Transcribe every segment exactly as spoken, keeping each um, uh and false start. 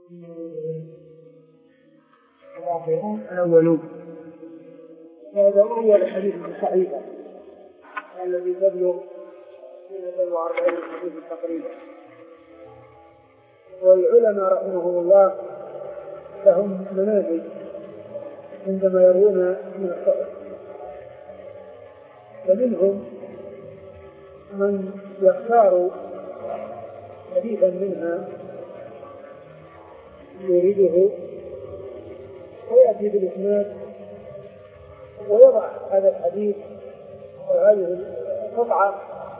الأولون. هذا هو الحديث الصحيح الذي يبلغ اثنين وأربعين حديث تقريبا. والعلماء رحمهم الله لهم منازل عندما يرون من الصحيح، فمنهم من يختار حديثا منها يريده ويأتي بالإسناد ويضع هذا الحديث وهذه القطعة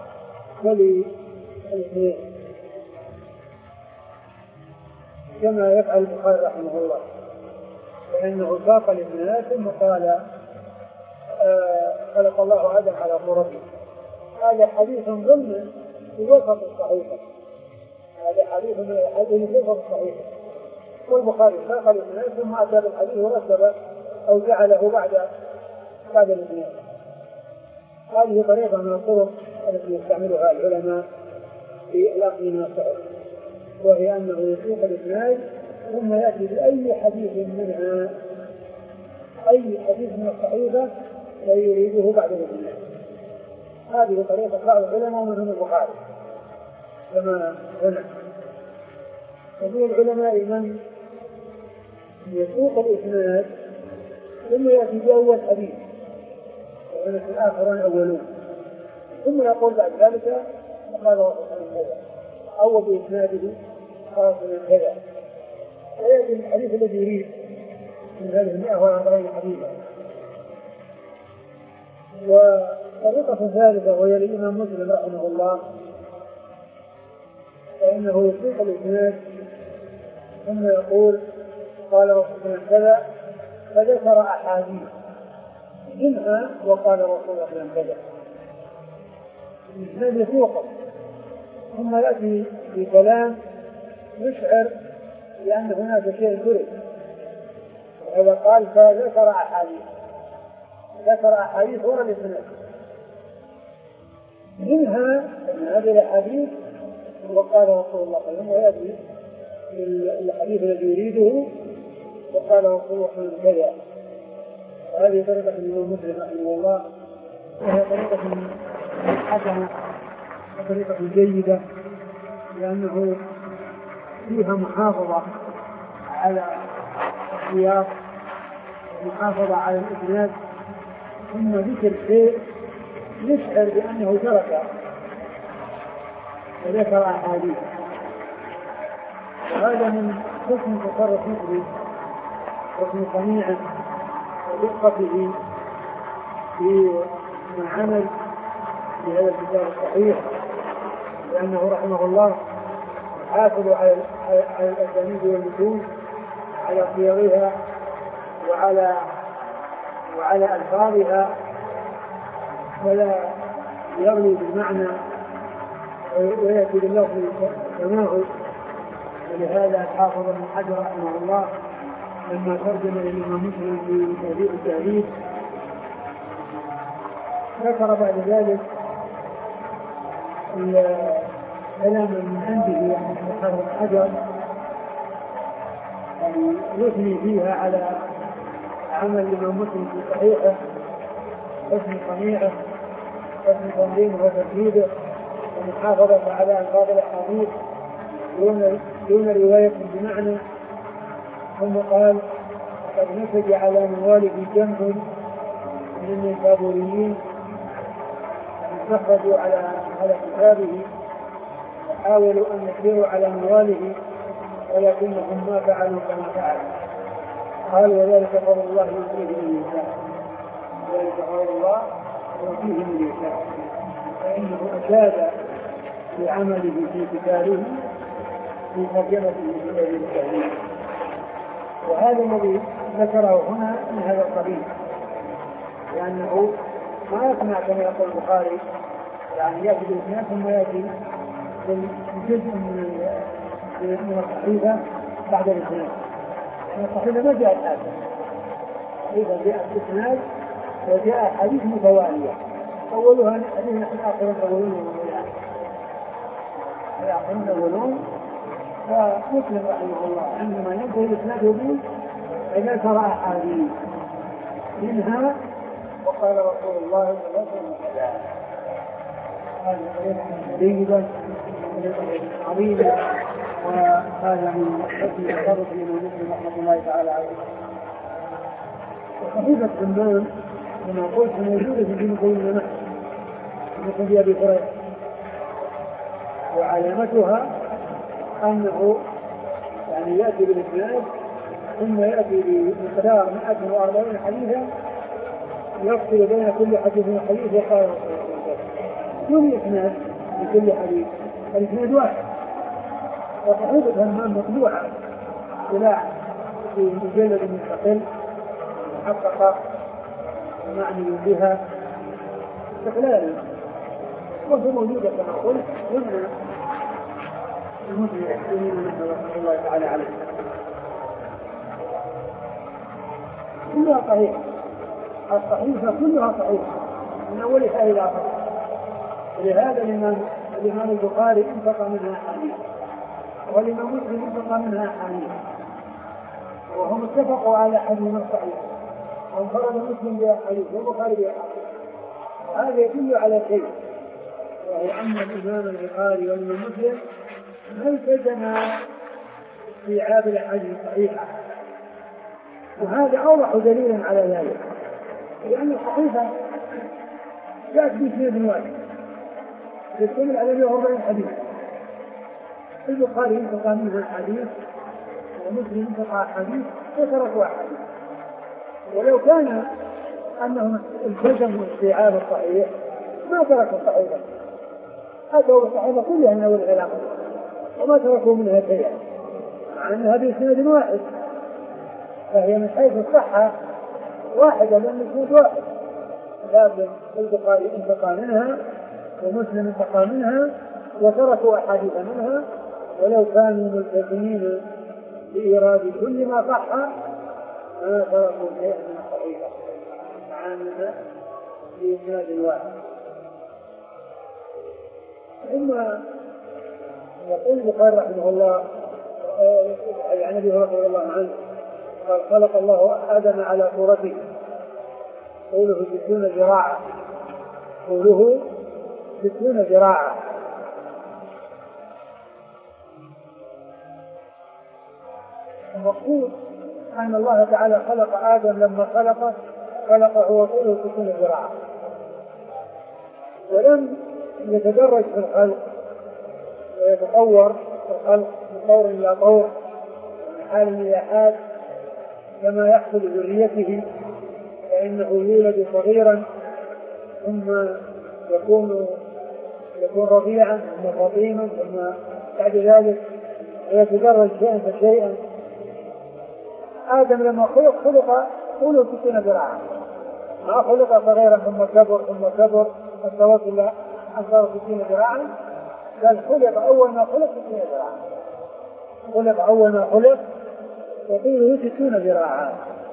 وللاثنين كما يفعل البخاري رحمه الله، لأنه ساق للناس ثم قال آه خلق الله آدم على صورته. هذا حديث ضمن الوسط الصحيح، هذا حديث من الحديث الوسط الصحيح، والبخاري ساق للناس ثم أتى بالحديث ورتب أو جعله بعد بعد الاثنين. هذه طريقة من الطرق التي يستعملها العلماء في الأخذ من الصحيح، وهي أنه يسوق الإسناد ثم يأتي بأي حديث منها أي حديث من الصحيحة ويريده بعد الاثنين. هذه طريقة بعض العلماء ومنهم البخاري كما هنا. ومن العلماء من يسوق الإسناد ثم يأتي بأول حديث ومن الآخرين أولون، ثم يقول بعد ذلك قال رسول الله أول بإسناده قال من كذا، ويأتي الحديث الذي يريد من هذه المئة وأربعين حديثا. وطريقة ثالثة وهي الإمام مسلم رحمه الله، فإنه يسوق الإسناد ثم يقول قال رسول الله كذا، فذكر أحاديث منها وقال رسول الله كذا، الإسناد يسوقه ثم يأتي بكلام يشعر لأن هناك شيء كرد، وإذا قال فذكر أحاديث ذكر أحاديث ورا الإسناد منها من هذه الأحاديث وقال رسول الله صلى الله عليه وسلم، ويأتي الحديث الذي يريده وقال رسول الله كذا. وهذه طريقة الإمام مسلم رحمه الله، وهي طريقة حسنة وطريقة جيدة، لأنه فيها محافظة على السياق ومحافظة على الإسناد، ثم ذكر شيء يشعر بأنه ترك وذكر أحاديث. وهذا من حسن تصرف مسلم حسن صنيعه ودقته في العمل بهذا الكتاب الصحيح، لأنه رحمه الله حافظ على الأسانيد والمتون على صيغها وعلى وعلى ألفاظها، ولا يغني بالمعنى ويأتي باللفظ تماهل. ولهذا الحافظ ابن حجر رحمه الله لما ترجم للإمام مسلم في تهذيب التهذيب ذكر بعد ذلك كلاما من عنده يعني الحافظ ابن حجر يثني فيها على عمل الإمام مسلم في صحيحه، حسن صنيعه حسن تنظيمه وترتيبه ومحافظة على ألفاظ الأحاديث دون دون رواية بمعنى. ثم قال قد نسج على مواله جمع من البابوريين استخرجوا على على كتابه وحاولوا أن يسيروا على مواله ولكنهم ما فعلوا كما فعل. قال وذلك فضل الله يؤتيه من يشاء، وذلك فضل الله يؤتيه من يشاء، فإنه أشاد بعمله في كتابه في ترجمته في هذه التهذيب. وهذا الذي ذكره هنا من هذا القبيل، لأنه ما يسمع كما يقول البخاري يعني يأتي بالإسناد ثم يأتي بجزء من من الصحيفة بعد الإسناد، لأن الصحيفة ما جاءت هذا، الصحيفة جاءت الإسناد وجاء حديث متوالية، أولها حديث نحن آخرون أولون الآخرون أولون فمسلم رحمه الله عندما ينتهي الإسناد به ذكر أحاديث منها وقال رسول الله صلى الله عليه وسلم هذه طريقة جيدة عظيمة، وهذا من حسن التصرف الإمام مسلم رحمه الله تعالى عليه. وصحيفة زمان كما قلت موجودة في ابن قيم مثل في أبي هريرة، وعلامتها أنه يعني يأتي بالإسناد ثم يأتي بمقدار مئة وأربعين حديثا يفصل بين كل حديث وحديث وقال دون إسناد لكل حديث، الإسناد واحد. وصحيفة همام مطبوعة طباعة في مجلد مستقل محققة معني بها استقلالا، وهي موجودة كما قلت ضمن المسلم المسلمين رحمه الله تعالى عليه. كلها صحيحة، الصحيفة كلها صحيحة من أولها إلى آخرها، ولهذا الإمام الإمام البخاري انتقى منها حديث، والإمام مسلم انتقى منها حديث، وهم اتفقوا على حديث صحيح، وانفرد مسلم بأحاديث والبخاري بأحاديث. هذا يدل على شيء، وهو أن الإمام البخاري والإمام مسلم ما التزما استيعاب الأحاديث الصحيحة، وهذا أوضح دليل على ذلك، لأن الصحيفة جاءت بإسناد واحد يشتمل على مئة وأربعين حديث، البخاري انتقى منها حديث ومسلم انتقى حديث وتركوا حديث. ولو كان أنهم التزموا استيعاب الصحيح ما تركوا الصحيفة، أتوا الصحيفة كلها من أول العلاقة وما تركوا منها شيئا، مع أنها بإسناد واحد، فهي من حيث الصحة واحدة لأن الإسناد واحد، لكن البخاري انتقى منها ومسلم انتقى منها وتركوا أحاديث منها، ولو كانوا ملتزمين بإيراد كل ما صح ما تركوا شيئا من الصحيحة مع أنها بإسناد واحد. ثم يقول البخاري رحمه الله عن أبي هريرة رضي الله عنه قال خلق الله آدم على صورته، قوله ستون ذراعا، قوله ستون ذراعا. المقصود أن الله تعالى خلق آدم، لما خلقه خلقه وطوله ستون ذراعا، ولم يتدرج في الخلق ويتطور في الخلق من طور إلى طور من حال إلى حال كما يحصل ذريته، فإنه يولد صغيرا ثم يكون يكون رضيعا ثم فطيما ثم بعد ذلك يتدرج شيئا فشيئا. آدم لما خلق خلق طوله ستين ذراعا، ما خلق صغيرا ثم كبر ثم كبر حتى وصل أن صار ستين ذراعا، بل خلق أول ما خلق ستين ذراعا، خلق أول ما خلق وطوله ستون ذراعا.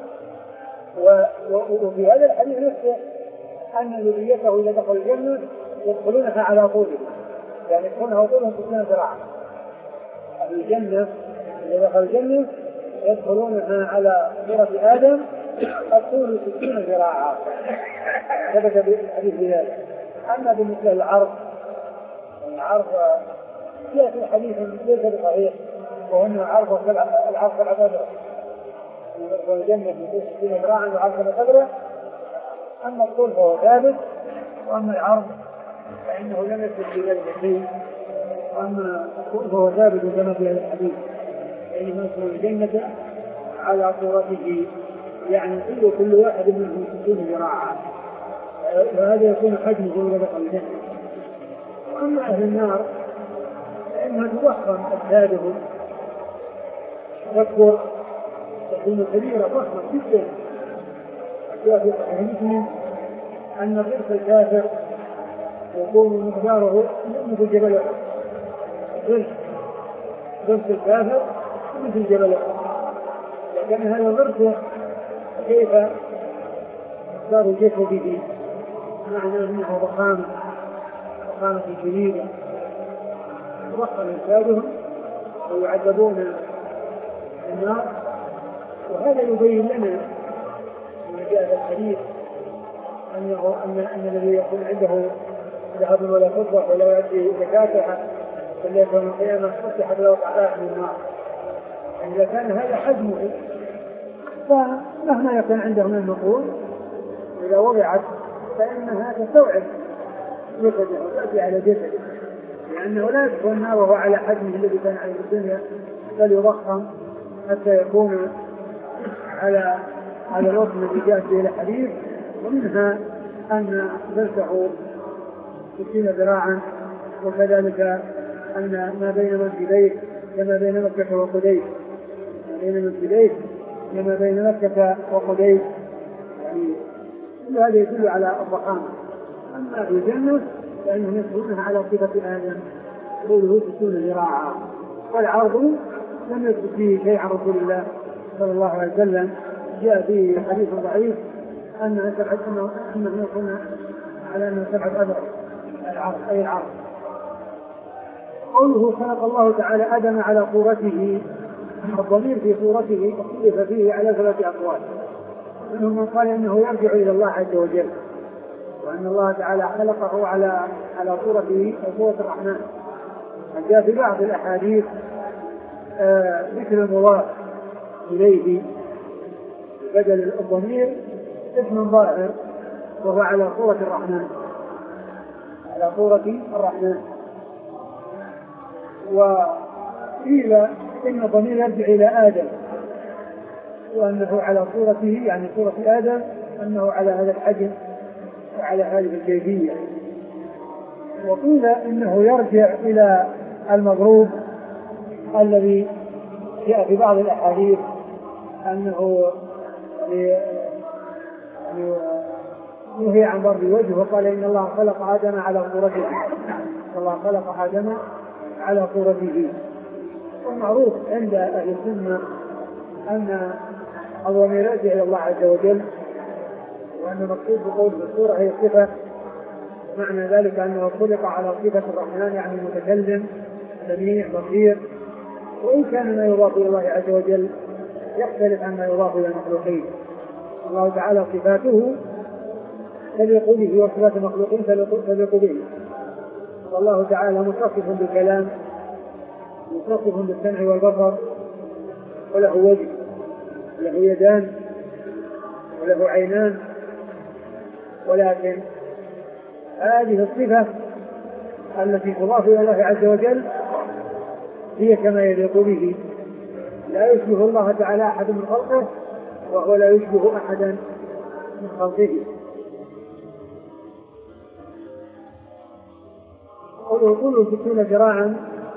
وفي هذا الحديث نفسه أن ذريته إذا دخلوا الجنة يدخلونها على طوله، يعني يدخلونها طولهم ستون ذراعا. أهل الجنة إذا دخلوا الجنة يدخلونها على صورة آدم الطول ستون ذراعا، ثبت بالحديث بذلك. أما بالنسبة للعرض، العرض جاء في حديث ليس بصحيح، وهن عرض العرض العبادة يدخل الجنة في ستين ذراعا وعرض العبادة. أما الطول فهو ثابت، وأما العرض فإنه لم يكن في ذلك شيء، وأما الطول فهو ثابت كما في هذا الحديث، يعني يدخل الجنة على صورته، يعني طول كل واحد منهم ستون ذراعا، وهذا يكون حجمه إذا دخل الجنة. وأما أهل النار فإنها تضخم أجسادهم، تكبر، تكون كبيرة ضخمة جدا. جاء في صحيح مسلم أن ضرس الكافر يكون مقداره مثل جبل أحد، ضرس ضرس الكافر مثل جبل أحد، لكن هذا ضرسه كيف صار جسده، معنى أنه ضخامة ضخامة شديدة، ضخم أجسادهم ويعذبون في النار. وهذا يبين لنا من جاء الحديث أنه أن أن الذي يكون عنده ذهب ولا فضة ولا يؤدي زكاتها فليس يوم القيامة فتحت له أعداء من النار. إذا كان هذا حجمه فمهما يكون عنده من المقول إذا وضعت فإنها تستوعب جسده وتأتي على جسده، لأنه لا يدخل النار وهو على حجمه الذي كان عليه في الدنيا، بل يضخم حتى يكون على على الوزن الذي جاء به الحديث. ومنها أن درسه ستين ذراعا، وكذلك أن ما بين منكبيه كما بين مكة وقديس، ما بين منكبيه كما بين مكة وقديس، يعني كل هذا يدل على الضخامة. أما في الجنة فإنهم يدخلونها على صفة آدم طوله ستون ذراعا، والعرض لم يثبت فيه شيء عن رسول الله صلى الله عليه وسلم. جاء فيه حديث ضعيف أن سبعة أنه يكون على أنه سبعة أذرع العرض أي العرض. قوله خلق الله تعالى آدم على صورته، الضمير في صورته اختلف فيه على ثلاثة أقوال. منهم من قال إنه يرجع إلى الله عز وجل، وأن الله تعالى خلقه على على صورته وصورة الرحمن. جاء في بعض الأحاديث آه ذكر المضاف إليه بدل الضمير اسم ظاهر وهو على صورة الرحمن، على صورة الرحمن. وقيل إن الضمير يرجع إلى آدم، وأنه على صورته يعني صورة آدم أنه على هذا الحجم وعلى هذه الكيفية. وقيل إنه يرجع إلى المضروب الذي جاء في بعض الأحاديث أنه نهي عن ضرب وجهه، وقال إن الله خلق آدم على صورته، الله خلق آدم على صورته. والمعروف عند أهل السنة أن الضمير يرجع إلى الله عز وجل، وأن المقصود بقول الصورة هي صفة، معنى ذلك أنه خلق على صفة الرحمن يعني متكلم سميع بصير. وإن كان ما يضاف إلى الله عز وجل يختلف عما يضاف إلى المخلوقين. الله تعالى صفاته تليق به وصفات المخلوقين تليق به. والله تعالى متصف بالكلام، متصف بالسمع والبصر، وله وجه وله يدان وله عينان، ولكن هذه الصفة التي تضاف إلى الله عز وجل هي كما يليق به، لا يشبه الله تعالى أحد من خلقه وهو لا يشبه أحدا من خلقه. قوله طوله ستون ذراعا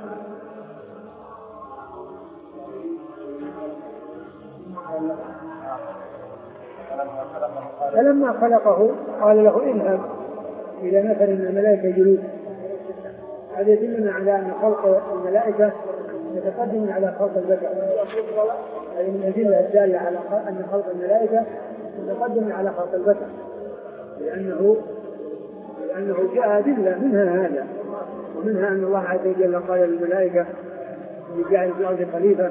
فلما خلقه قال له اذهب إلى نفر من الملائكة جلوس. هذا يدلنا على أن خلق الملائكة يتقدم على خلق البشر، هذه من الأدلة الدالة على أن خلق الملائكة يتقدم على خلق البشر، لأنه لأنه جاء أدلة منها هذا، ومنها أن الله عز وجل قال للملائكة إني جاعل في الأرض خليفة،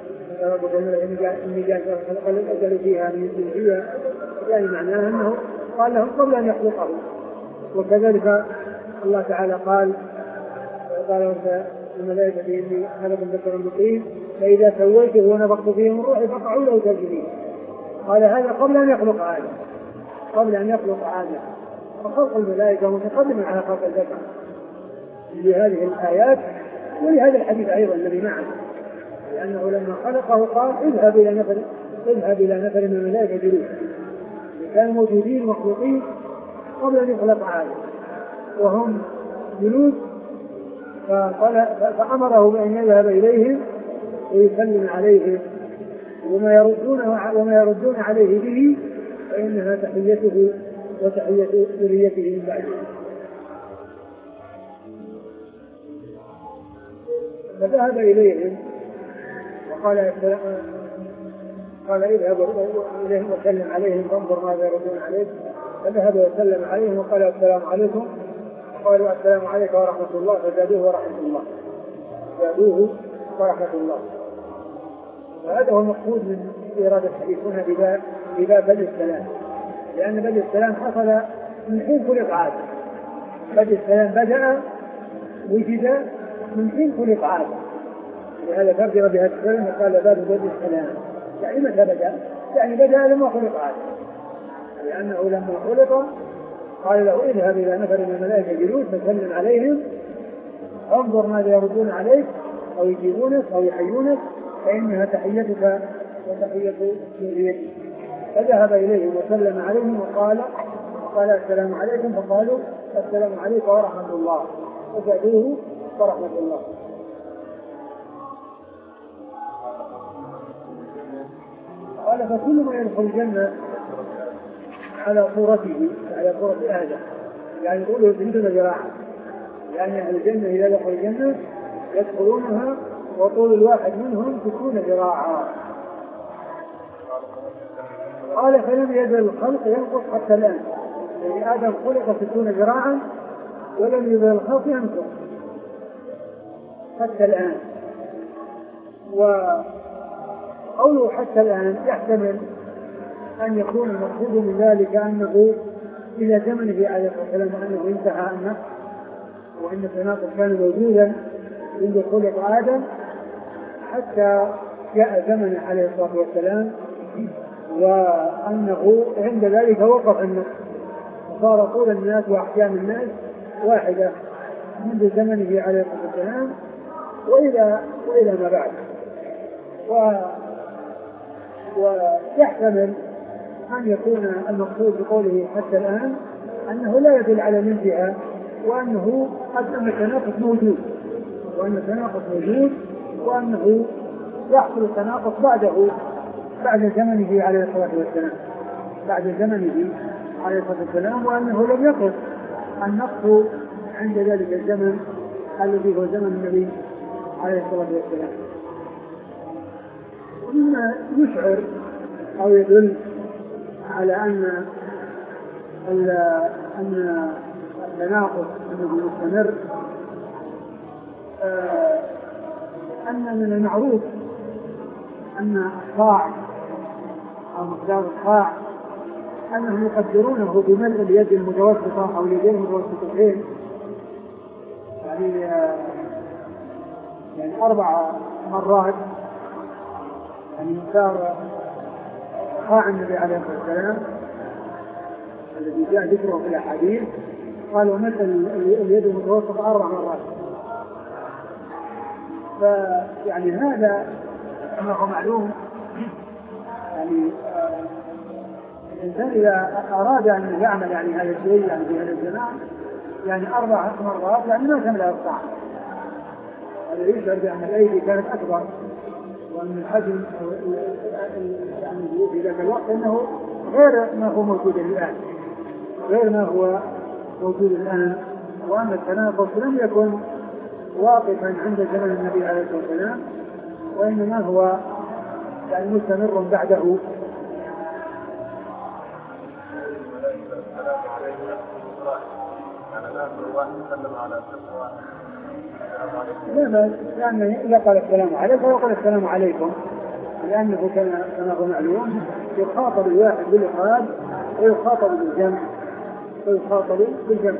إني جاعل أجل فيها من يسلم فيها، يعني معناها أنه قال لهم قبل أن يخلقه. وكذلك الله تعالى قال قال الملائكة إني خلق ذكرا بطين فإذا سويته ونفخت فيه من روحي فقعوا له ساجدين. قال هذا قبل أن يخلق آدم، قبل أن يخلق آدم. فخلق الملائكة متقدم على خلق الذكر لهذه الآيات ولهذا الحديث أيضا الذي معنا، لأنه لما خلقه قال اذهب إلى نفر اذهب إلى نفر من الملائكة جلوس، كانوا موجودين مخلوقين قبل أن يخلق آدم وهم جلوس، فأمره بأن يذهب إليهم ويسلم عليهم، وما يردون وما يردون عليه به فإنها تحيته وتحية ذريته من بعده. فذهب إليهم وقال قال اذهب إليهم وسلم عليهم فانظر ماذا يردون عليك. فذهب وسلم عليهم وقال السلام عليكم، قالوا السلام عليك ورحمة الله، فزادوه ورحمة الله، زادوه ورحمة الله. وهذا هو المقصود من إيراد الحديث هنا بباب بباب بدء السلام، لأن بدء السلام حصل من حين خلق آدم. بدء السلام بدأ وجد من حين خلق آدم، لهذا فرجر بهذا السلام وقال باب بدء السلام. يعني متى بدأ؟ يعني بدأ لما خلق آدم، لأنه لما خلق قال له اذهب إلى نفر من الملائكة جلوس فسلم عليهم انظر ماذا يردون عليك أو يجيبونك أو يحيونك فإنها تحيتك وتحية ذريتك. فذهب إليهم وسلم عليهم وقال قال السلام عليكم، فقالوا السلام عليكم ورحمة الله، وزادوه ورحمة الله. قال فكل ما يدخل الجنة على صورته على صورة آدم، يعني يقوله تنتظر ذراعا، يعني أهل الجنة إذا دخلوا الجنة يدخلونها وطول الواحد منهم ستون ذراعا. قال فلم يزل الخلق ينقص حتى الآن، يعني آدم خلق ستون ذراعا ولم يزل الخلق ينقص حتى الآن. وقوله حتى الآن يحتمل أن يكون المقصود من ذلك أنه إلى زمنه عليه الصلاة والسلام أنه انتهى النقص، وأن التناقض كان موجودا منذ خلق آدم حتى جاء زمنه عليه الصلاة والسلام، وأنه عند ذلك وقف النقص وصار طول الناس وأحكام الناس واحدة منذ زمنه عليه الصلاة والسلام وإلى وإلى ما بعد. و ويحتمل أن يكون المقصود بقوله حتى الآن أنه لا يدل على الانتهاء، وأنه أن التناقض موجود وأن التناقض موجود وأنه يحصل التناقض بعده بعد زمنه عليه الصلاة والسلام بعد زمنه عليه الصلاة والسلام وأنه لم يقف النقص عند ذلك الزمن الذي هو زمن النبي عليه الصلاة والسلام. ومما يشعر أو يدل على أن أن التناقض أنه مستمر أن من المعروف أن الصاع أو مقدار الصاع أنهم يقدرونه بملء اليد المتوسطة أو اليدين المتوسطتين، يعني يعني أربع مرات، يعني مقدار صاع النبي عليه الصلاة والسلام الذي جاء ذكره في الأحاديث قالوا مثل اليد المتوسطة أربع مرات. فيعني هذا كما هو معلوم، يعني الإنسان إذا أراد أن يعمل يعني هذا الشيء يعني في هذا الزمان يعني أربع مرات يعني ما تملأ الصاع. هذا يشعر بأن الأيدي كانت أكبر وأن الحجم يعني في ذاك الوقت أنه غير ما هو موجود الآن غير ما هو موجود الآن وأن التناقض لم يكن واقفا عند زمن النبي عليه الصلاة والسلام وإنما هو يعني مستمر بعده. لا بأس، يعني إذا قال السلام عليكم وقال السلام عليكم، لأنه كما هو معلوم يخاطب الواحد بالإفراد ويخاطب بالجمع ويخاطب بالجمع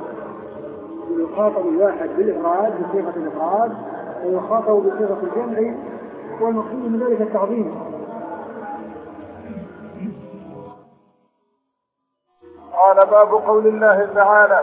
يخاطب الواحد بالإفراد بصيغة الإفراد ويخاطب بصيغة الجمع، والمقصود من ذلك التعظيم. قال باب قول الله تعالى: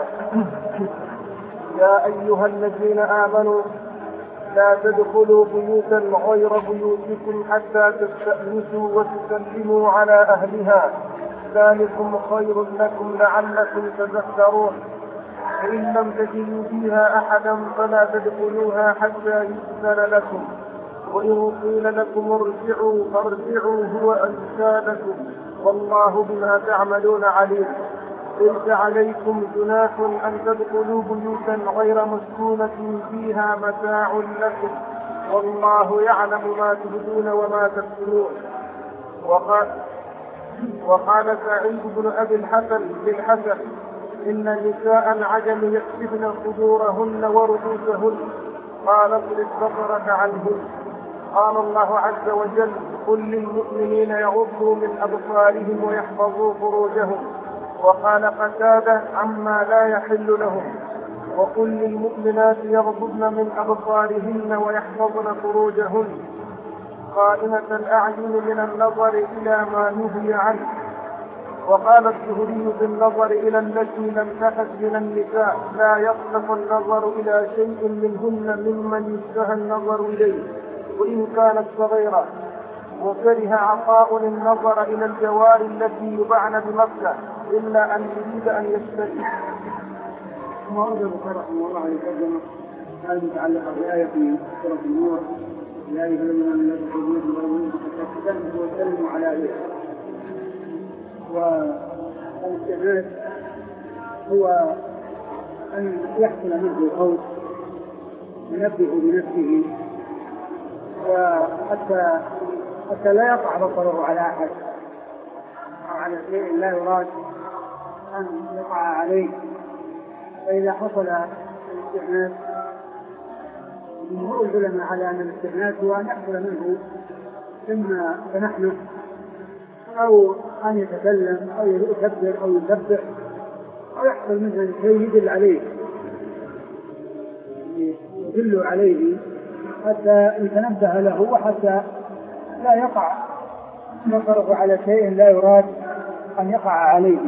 يا أيها الذين آمنوا لا تدخلوا بيوتا غير بيوتكم حتى تستأنسوا وتسلموا على أهلها ذلكم خير لكم لعلكم تذكرون. فإن لم تجدوا فيها أحدا فلا تدخلوها حتى يؤذن لكم، وإن قيل لكم ارجعوا فارجعوا هو أزكى لكم والله بما تعملون عليم. ليس عليكم جناح أن تدخلوا بيوتا غير مسكونة فيها متاع لكم والله يعلم ما تبدون وما تكتمون. وقال, وقال سعيد بن أبي الحسن للحسن: إن نساء العجم يكشفن صدورهن ورؤوسهن قال اصرف بصرك عنهم. قال الله عز وجل قل للمؤمنين يغضوا من أبصارهم ويحفظوا فروجهم. وقال قتادة عما لا يحل لهم وقل للمؤمنات يغضضن من أبصارهن ويحفظن فروجهن قائمة الأعين من النظر إلى ما نهي عنه. وقال الزهري بالنظر إلى التي لم تحد من النساء لا يصلح النظر إلى شيء منهن ممن يشتهى النظر إليه وإن كانت صغيرة. وكره عطاء النظر إلى الجوار التي يبعن بمكة إلا أن يريد أن يشتري. ثم أرد البخاري رحمه الله عليه وسلم هذه متعلقة بآية في سورة النور يا أيها الذين آمنوا لا تدخلوا بيوتا غير بيوتكم وسلموا على أهلها. والاستئناس هو أن يحصل منه الخوف ينبه بنفسه وحتى حتى لا يقع بصره على أحد أو على شيء لا يراد أن يقع عليه. فإذا حصل الاستئناس جمهور العلماء على أن الاستئناس هو أن يحصل منه إما تنحنح أو أن يتكلم أو يكبر أو يسبح أو يحصل منه شيء يدل عليه يدل عليه حتى يتنبه له وحتى لا يقع بصره على شيء لا يراد أن يقع عليه.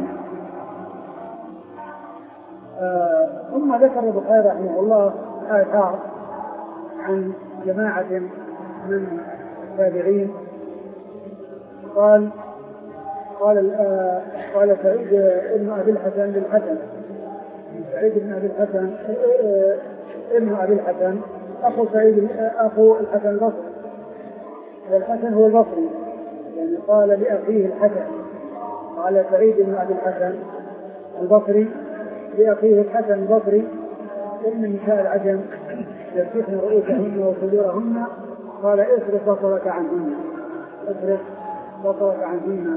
آه ثم ذكر البخاري رحمه الله آثار عن جماعة من التابعين. قال قال آه قال سعيد بن أبي الحسن للحسن سعيد بن أبي الحسن آه ابن أبي الحسن أخو سعيد أخو الحسن البصري والحسن هو البصري يعني قال لأخيه الحسن قال سعيد بن أبي الحسن البصري لأخيه الحسن البصري إن نساء العجم يفتحن رؤوسهن وصدورهن قال اصرف بصرك عنهن اصرف بصرك عنهن.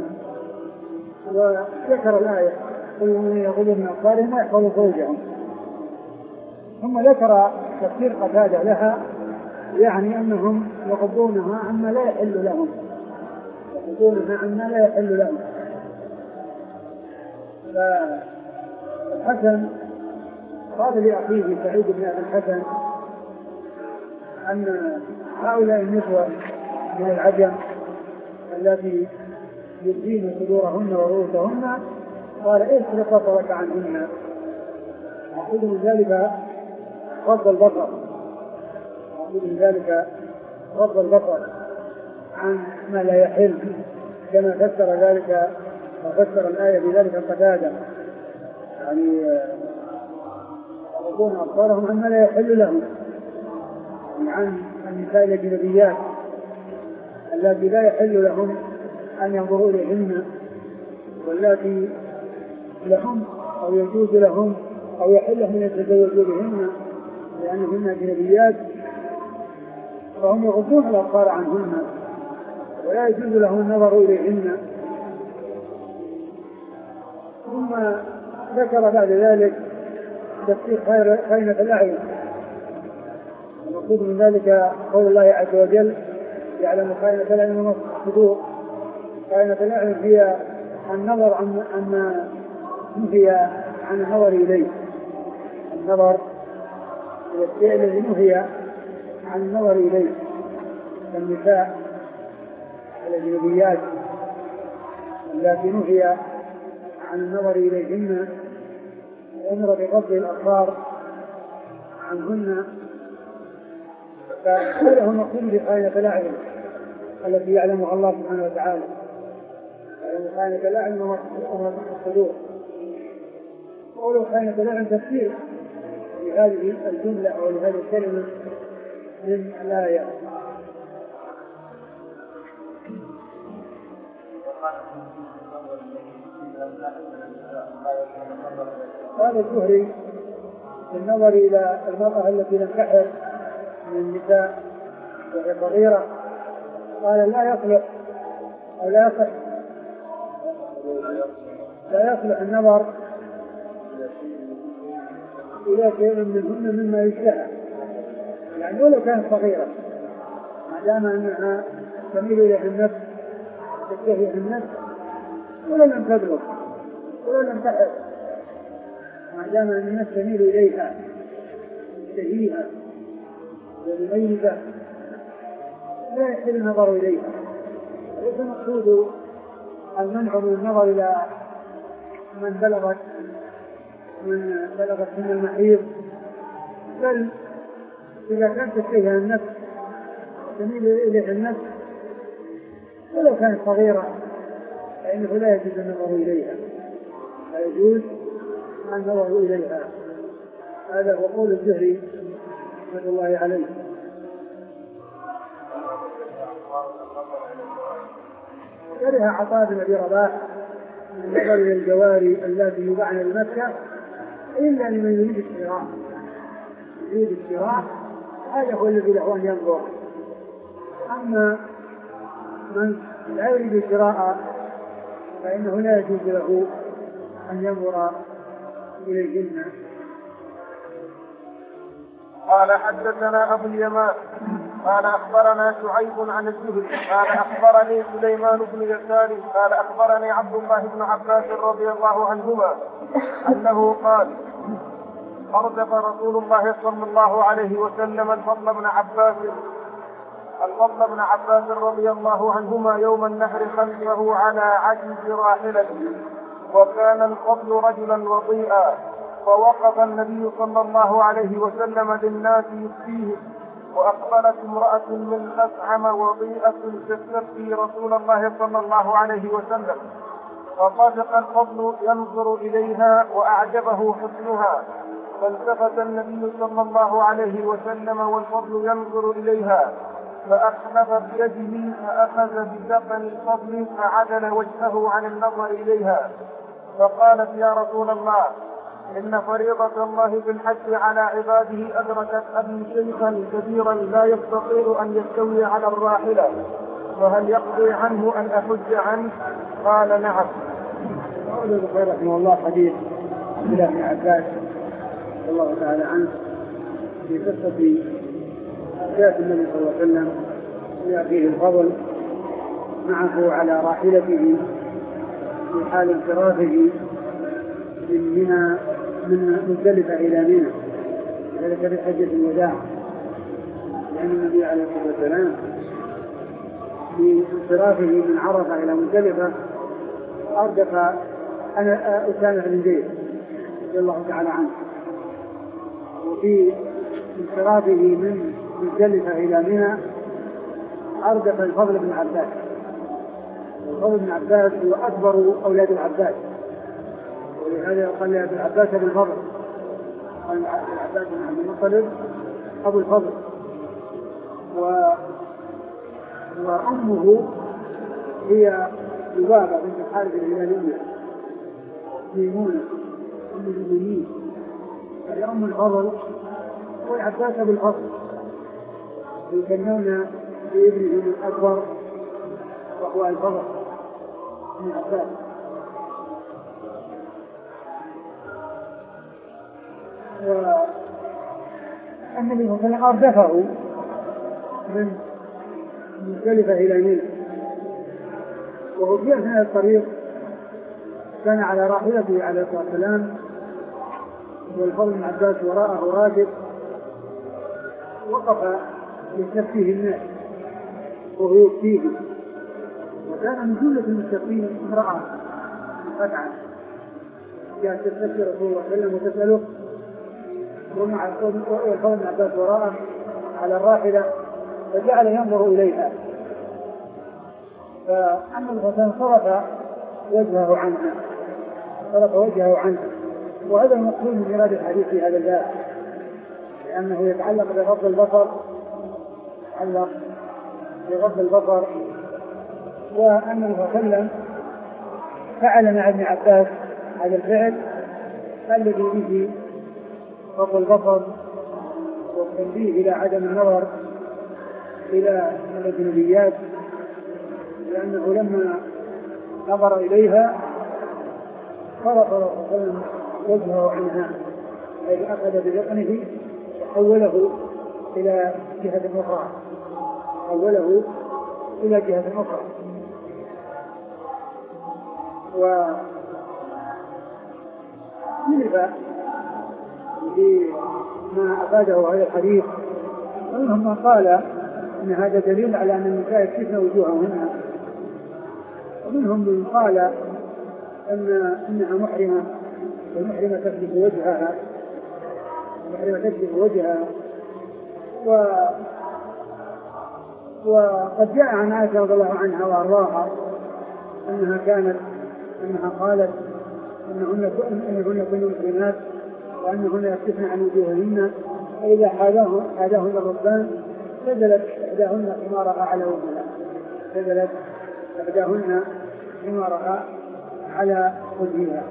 وذكر الآية قل من يغض من أبصارهم ويحفظوا فروجهم. ثم ذكر تفسير قتادة لها يعني أنهم يغضونها عما لا يحل لهم يغضونها عما لا يحل لهم. فالحسن قال لأخيه سعيد بن أبي الحسن أن هؤلاء النسوة من العجم التي يبدين صدورهن ورؤوسهن قال اصرف بصرك عنهن. يقول من ذلك غض البصر يقول من ذلك غض البصر عن ما لا يحل كما فسر ذلك وفسر الآية بذلك قتادة يعني يغضون أبصارهم عما لا يحل لهم عن النساء الأجنبيات التي لا يحل لهم أن ينظروا إليهن والتي لهم أو يجوز لهم أو يحل لهم أن يتزوجوا بهن لأنهن أجنبيات فهم يغضون الأبصار عنهن ولا يجوز لهم النظر إليهن. ثم ذكر بعد ذلك تفسير خينة الأعين. المقصود من ذلك قول الله عز وجل يعلم خينة الأعين وما الصدور. خينة الأعين هي النظر عن عما نهي عن النظر إليه النظر إلى الشيء الذي نهي عن النظر إليه النساء الأجنبيات التي نهي عن النظر إليهن وأمر بغض الأبصار عنهن. فهذا هو المقصود بخينة الأعين التي يعلمها الله سبحانه وتعالى يعلم خينة الأعين وما الصدور. قولوا خينة الأعين تفسير لهذه الجملة أو لهذه الكلمة من الآية. قال الزهري بالنظر إلى المرأة التي لم تحر من النساء وهي صغيرة قال لا يصلح أو لا يصح لا يصلح النظر إلى شيء منهن مما يشتهى يعني ولو كانت صغيرة ما دام أنها تميل إليها النفس تشتهيها النفس ولو لم تبلغ ولو لم تحر، ما دام أن النفس تميل إليها تشتهيها ومميزة لا يحل النظر إليها. ليس المقصود المنع من النظر إلى من بلغت من بلغت من المحيض، بل إذا كانت تشتهيها النفس تميل إليها النفس ولو كانت صغيرة فإنه لا يجوز النظر إليها، لا يجوز النظر إليها. هذا هو قول الزهري رحمة الله عليه. كره عطاء بن أبي رباح من النظر إلى الجواري التي يباعن بمكة إلا لمن يريد الشراء، يريد الشراء هذا هو الذي له أن ينظر. أما من لا يريد الشراء فإنه لا يجوز له أن ينظر إليهن. قال حدثنا أبو اليمان قال أخبرنا شعيب عن الزهري قال أخبرني سليمان بن يسار قال أخبرني عبد الله بن عباس رضي الله عنهما أنه قال أردف رسول الله صلى الله عليه وسلم الفضل بن عباس الفضل بن عباس رضي الله عنهما يوم النحر خلفه على عجز راحلته، وكان الفضل رجلا وضيئا، فوقف النبي صلى الله عليه وسلم للناس يفتيه، وأقبلت امرأة من خثعم وضيئة تستفتي رسول الله صلى الله عليه وسلم، فصدق الفضل ينظر إليها وأعجبه حسنها، فالتفت النبي صلى الله عليه وسلم والفضل ينظر إليها، فأخلف بيده فأخذ بذقن الفضل فعدل وجهه عن النظر إليها، فقالت يا رسول الله إن فريضة الله في الحج على عباده أدركت أبي شيخا كبيرا لا يستطيع أن يستوي على الراحلة، فهل يقضي عنه أن أحج عنه؟ قال نعم. قال البخاري رحمه الله حديث عبد الله بن عباس رضي الله تعالى عنه في قصة جاءت النبي صلى الله عليه وسلم يأتيه الفضل معه على راحلته في حال انصرافه من منى من مزدلفة إلى منى، ذلك في حجة الوداع، لأن النبي عليه الصلاة والسلام في انصرافه من عرفة إلى مزدلفة أردف أنا أسامة بن زيد رضي الله تعالى عنه، وفي انصرافه من مزدلفة إلى منى أردف الفضل بن عباس. الفضل بن عباس هو أكبر أولاد العباس، ولهذا قال لأبي العباس أبو الفضل، قال العباس بن عبد المطلب أبو الفضل، و... وأمه هي لبابة بنت الحارث الهلالية ميمونة أم المؤمنين، هذه أم الفضل والعباس أبو الفضل، يكنون بابنه الأكبر وهو الفضل بن عباس. والنبي صلى الله عليه وسلم أردفه من مزدلفة إلى منى، وهو في أثناء الطريق كان على راحلته عليه الصلاة والسلام والفضل بن عباس وراءه راكب، وقف يستفتيه الناس وهو يفتيه، وكان من جملة المستفتين امرأة خثعم جاءت تستفتي رسول الله صلى الله عليه وسلم وتسأله، ومع الفضل بن عباس وراءه على الراحلة، فجعل ينظر إليها، فأما الغسان صرف وجهه عنها صرف وجهه عنها وهذا المقصود من إرادة الحديث في هذا الباب، لأنه يتعلق بغض البصر يتعلق بغض البصر وأنه صلى الله عليه وسلم فعل مع ابن عباس هذا الفعل الذي به غض البصر والتنبيه إلى عدم النظر إلى الأجنبيات، لأنه لما نظر إليها صرف صلى الله عليه وسلم وجهه عنها، أي أخذ بذقنه وحوله إلى جهة أخرى، حوله إلى جهة أخرى. ومنها بما أفاده هذا الحديث ومنهم من قال أن هذا دليل على أن النساء يكشفن وجوههن، ومنهم من قال أن إنها محرمة والمحرمة تكشف وجهها المحرمة تكشف وجهها و وقد جاء عن عائشة رضي الله عنها وأرضاها أنها كانت أنها قالت أنهن أنهن كن مسلمات وأنهن يكشفن عن وجوههن، فإذا حاذاهن الركبان نزلت إحداهن حمارها على وجهها نزلت إحداهن حمارها على وجهها.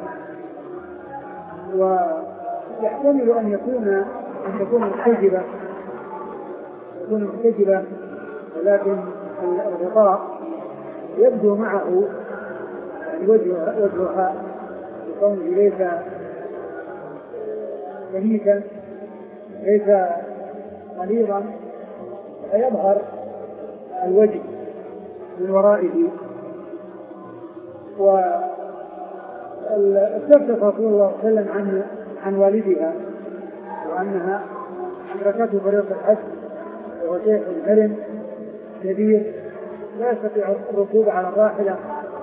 ويحتمل أن يكون أن تكون محتجبة تكون محتجبة ولكن الغطاء يبدو معه يعني وجهها بكونه ليس جميلا ليس غليظا، فيظهر الوجه من ورائه. واستفتى رسول الله صلى الله عليه وسلم عن عن والدها وأنها أدركته فريق الحج وهو شيخ هرم كبير لا يستطيع الركوب على الراحلة،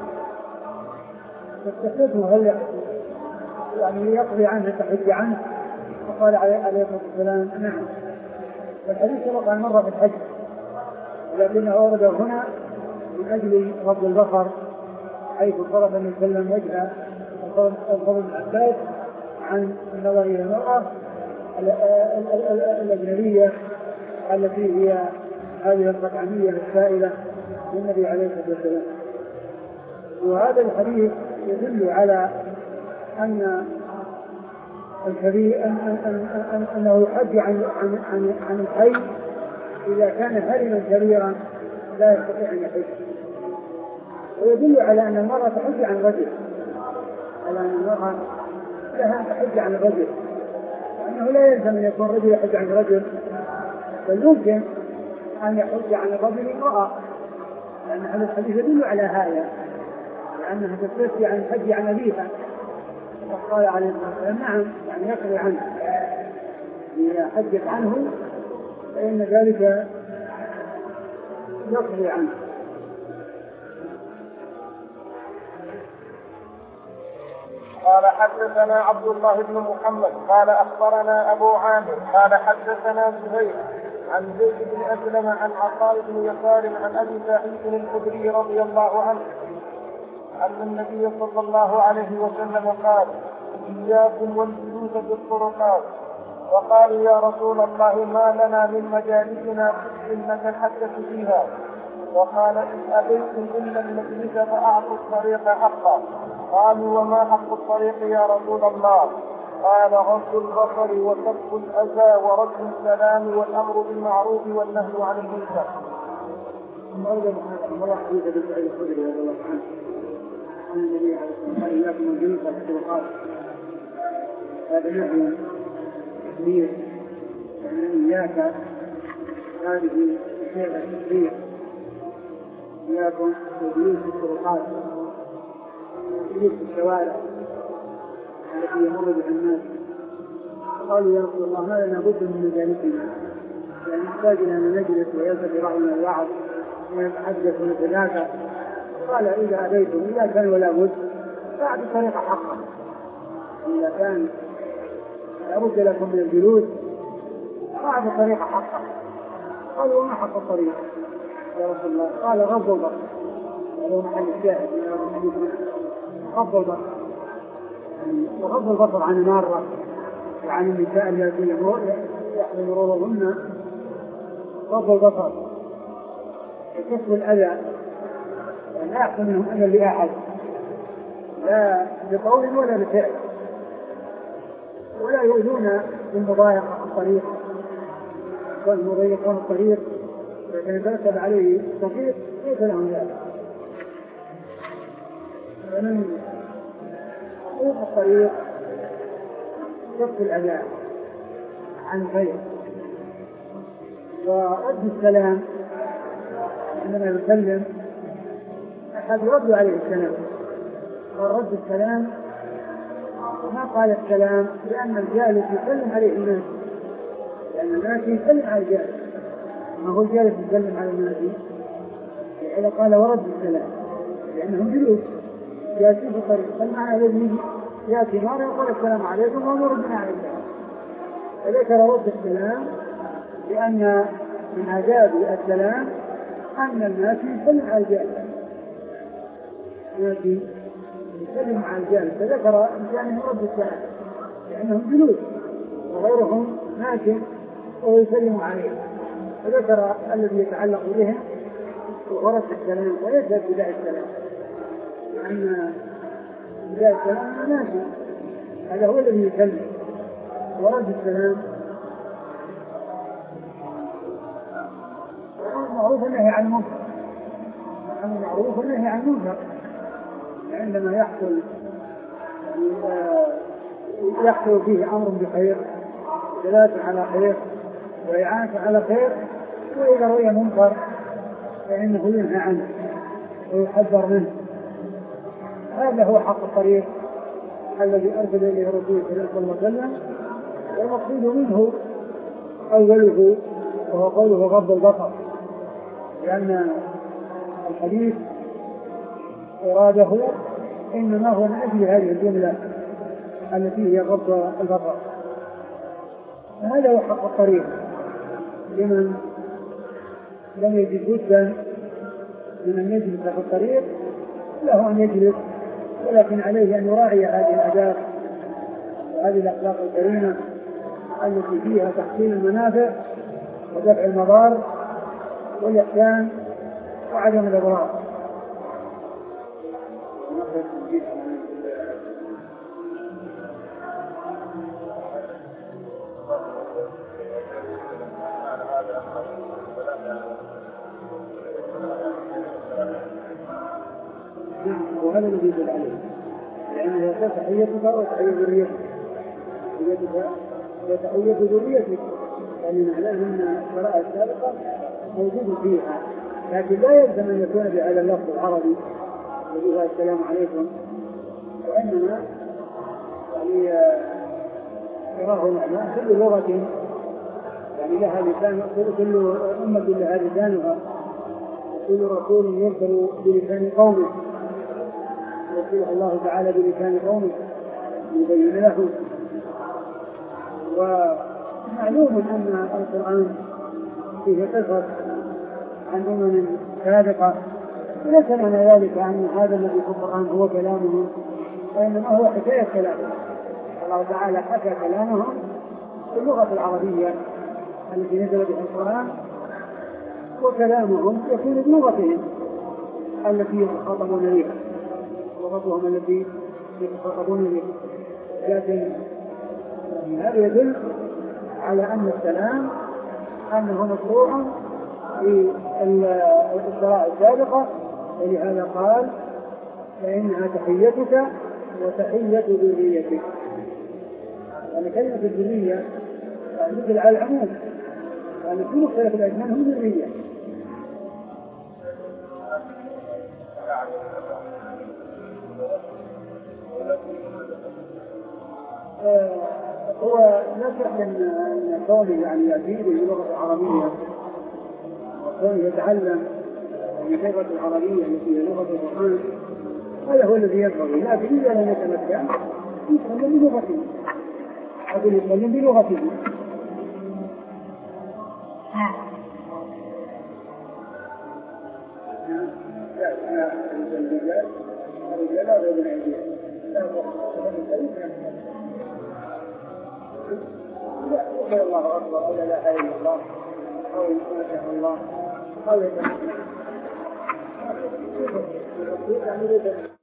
فاستفتته هل يعني يقضي عنه تحج عنه؟ فقال عليه الصلاة والسلام نعم. والحديث سبق أن مر في الحج ولكنه ورد هنا من أجل غض البصر، حيث صرف النبي صلى الله عليه وسلم وجهه الفضل بن عباس عن النظر إلى المرأة الأجنبية التي هي هذه القطعمية السائلة للنبي عليه الصلاة والسلام. وهذا الحديث يدل على أن الكبير أن أن أن أنه يحج عن عن عن عن الحي إذا كان هرما كبيرا لا يستطيع أن يحج، ويدل على أن المرأة تحج عن الرجل على أن المرأة لها أن تحج عن الرجل، وأنه لا يلزم أن يكون الرجل يحج عن الرجل، بل يمكن أن يحج عن الرجل امرأة، لأن هذا الحديث يدل على هذا، لأنها تستفتي عن الحج عن أبيها فقال عليه الصلاة والسلام نعم يعني يقضي عنه، إذا حجت عنه فإن ذلك يقضي عنه. قال حدثنا عبد الله بن محمد قال أخبرنا أبو عامر قال حدثنا زهير عن زيد بن أسلم عن عطاء بن يسار عن أبي سعيد الخدري رضي الله عنه أن النبي صلى الله عليه وسلم قال إياكم والجلوس في الطرقات، وقال يا رسول الله ما لنا من مجالسنا إنك نتحدث فيها، وقال إن أبيتم إلا المجلس فأعطوا الطريق حقا. قالوا وما حق الطريق يا رسول الله؟ قال غض البصر وكف الأذى ورد السلام والأمر بالمعروف والنهي عن المنكر. مرة حديث ابن سعيد الخدري رضي الله عنه أن النبي عليه الصلاة والسلام قال إياكم والجلوس في الطرقات، هذا نهي كبير، يعني إياك هذه شيء كبير، إياكم والجلوس في الطرقات، الجلوس في الشوارع التي يمر بها الناس. قالوا يا رسول الله ما لنا بد من مجالسنا، يعني نحتاج إلى أن نجلس ويلتقي بعضنا البعض ونتحدث ونتناقش. قال إذا أبيتم إذا كان ولا بد فأعطوا الطريق حقا، إذا كان لابد لكم من الجلوس فأعطوا الطريق حقا. قالوا وما حق الطريق يا رسول الله؟ قال غض البصر، وهو محل الشاهد من الحديث، غض البصر وغض البصر عن المارة وعن النساء التي يحرم مرورهن، غض البصر وكف الأذى، لا يحصل منهم أذى لأحد لا بقول ولا بفعل، ولا يؤذون بالمضايقة الطريق والمضيقون الطريق، لكن يترتب عليه الطريق ليس لهم ذلك. ومن حقوق الطريق كف الأذى عن الخير، ورد السلام عندما يسلم أحد يرد عليه السلام، ورد السلام وما قال السلام لأن الجالس يسلم عليه الناس، لأن الناس يسلم على الجالس، ما هو الجالس يسلم على الناس. إذا قال ورد السلام لأنهم جلوس يأتي في الطريق، فالمعنى الذي يأتي مرة يقول السلام عليكم وما ردنا عليكم. فذكر رد السلام لأن من آداب السلام أن الناس يسلم على الجالس، الناس يسلم على الجالس، فذكر إنسانه رد السلام لأنهم جلوس وغيرهم ماشي ويسلم عليه، فذكر الذي يتعلق بهم ورد السلام وليس بداية السلام، لأن بداية السلام ماشي هذا هو الذي يسلم، ورد السلام معروف النهي عن المنكر، معروف النهي عن المنكر. عندما يحصل يحصل فيه أمر بخير دلالة على خير وإعانة على خير، وإذا رؤي منكر فإنه ينهى عنه ويحذر منه. هذا هو حق الطريق الذي أرسل إليه رسول الله صلى الله عليه وسلم، والمقصود منه أوله وهو قوله غض البصر، لأن الحديث إراده إنما هو من أجل هذه الجملة التي هي غض البصر. هذا هو حق الطريق لمن لم يجد بدا من أن يجلس في الطريق له أن يجلس، ولكن عليه أن يراعي هذه الآداب وهذه الأخلاق الكريمة التي فيها تحصيل المنافع ودفع المضار والإحسان وعدم الإضرار. وهذا الذي يدل عليه، لأنه يقول تحيتك وتحية ذريتك، وتحية ذريتك يعني معناه أن القراءة السابقة موجود فيها، لكن لا يلزم أن يكون بهذا اللفظ العربي الذي هو السلام عليكم، وإنما يعني يراه معناه كل لغة يعني لها لسان، كل أمة لها لسانها، وكل رسول يرسل بلسان قومه، يرسل الله تعالى بلسان قومه يبين له. ومعلوم أن القرآن فيه قصص عن أمم سابقة، وليس معنى ذلك أن هذا الذي في القرآن هو كلامه، وإنما هو حكاية كلامه. الله تعالى حكى كلامهم باللغة العربية التي نزل بها القرآن، وكلامهم يكون بلغتهم التي يتخاطبون بها، لغتهم التي يتخاطبون بها. لكن هذا يدل على أن السلام أنه مشروع في الشرائع السابقة، ولهذا قال فإنها تحيتك وتحية ذريتك. يعني كلمة الذرية مثل على العموم، يعني كل مختلف الأجنان هم ذرية. آه هو نفع من كونه يعني يأتيه باللغة العربية، وكونه يتعلم اللغة العربية التي هي لغة القرآن، هذا هو الذي ينبغي. لكن إذا لم يتمكن يتكلم بلغته، أقول يتكلم بلغته. لا الله أكبر ولا لا إله إلا الله أو ما شاء الله أو يتمكن.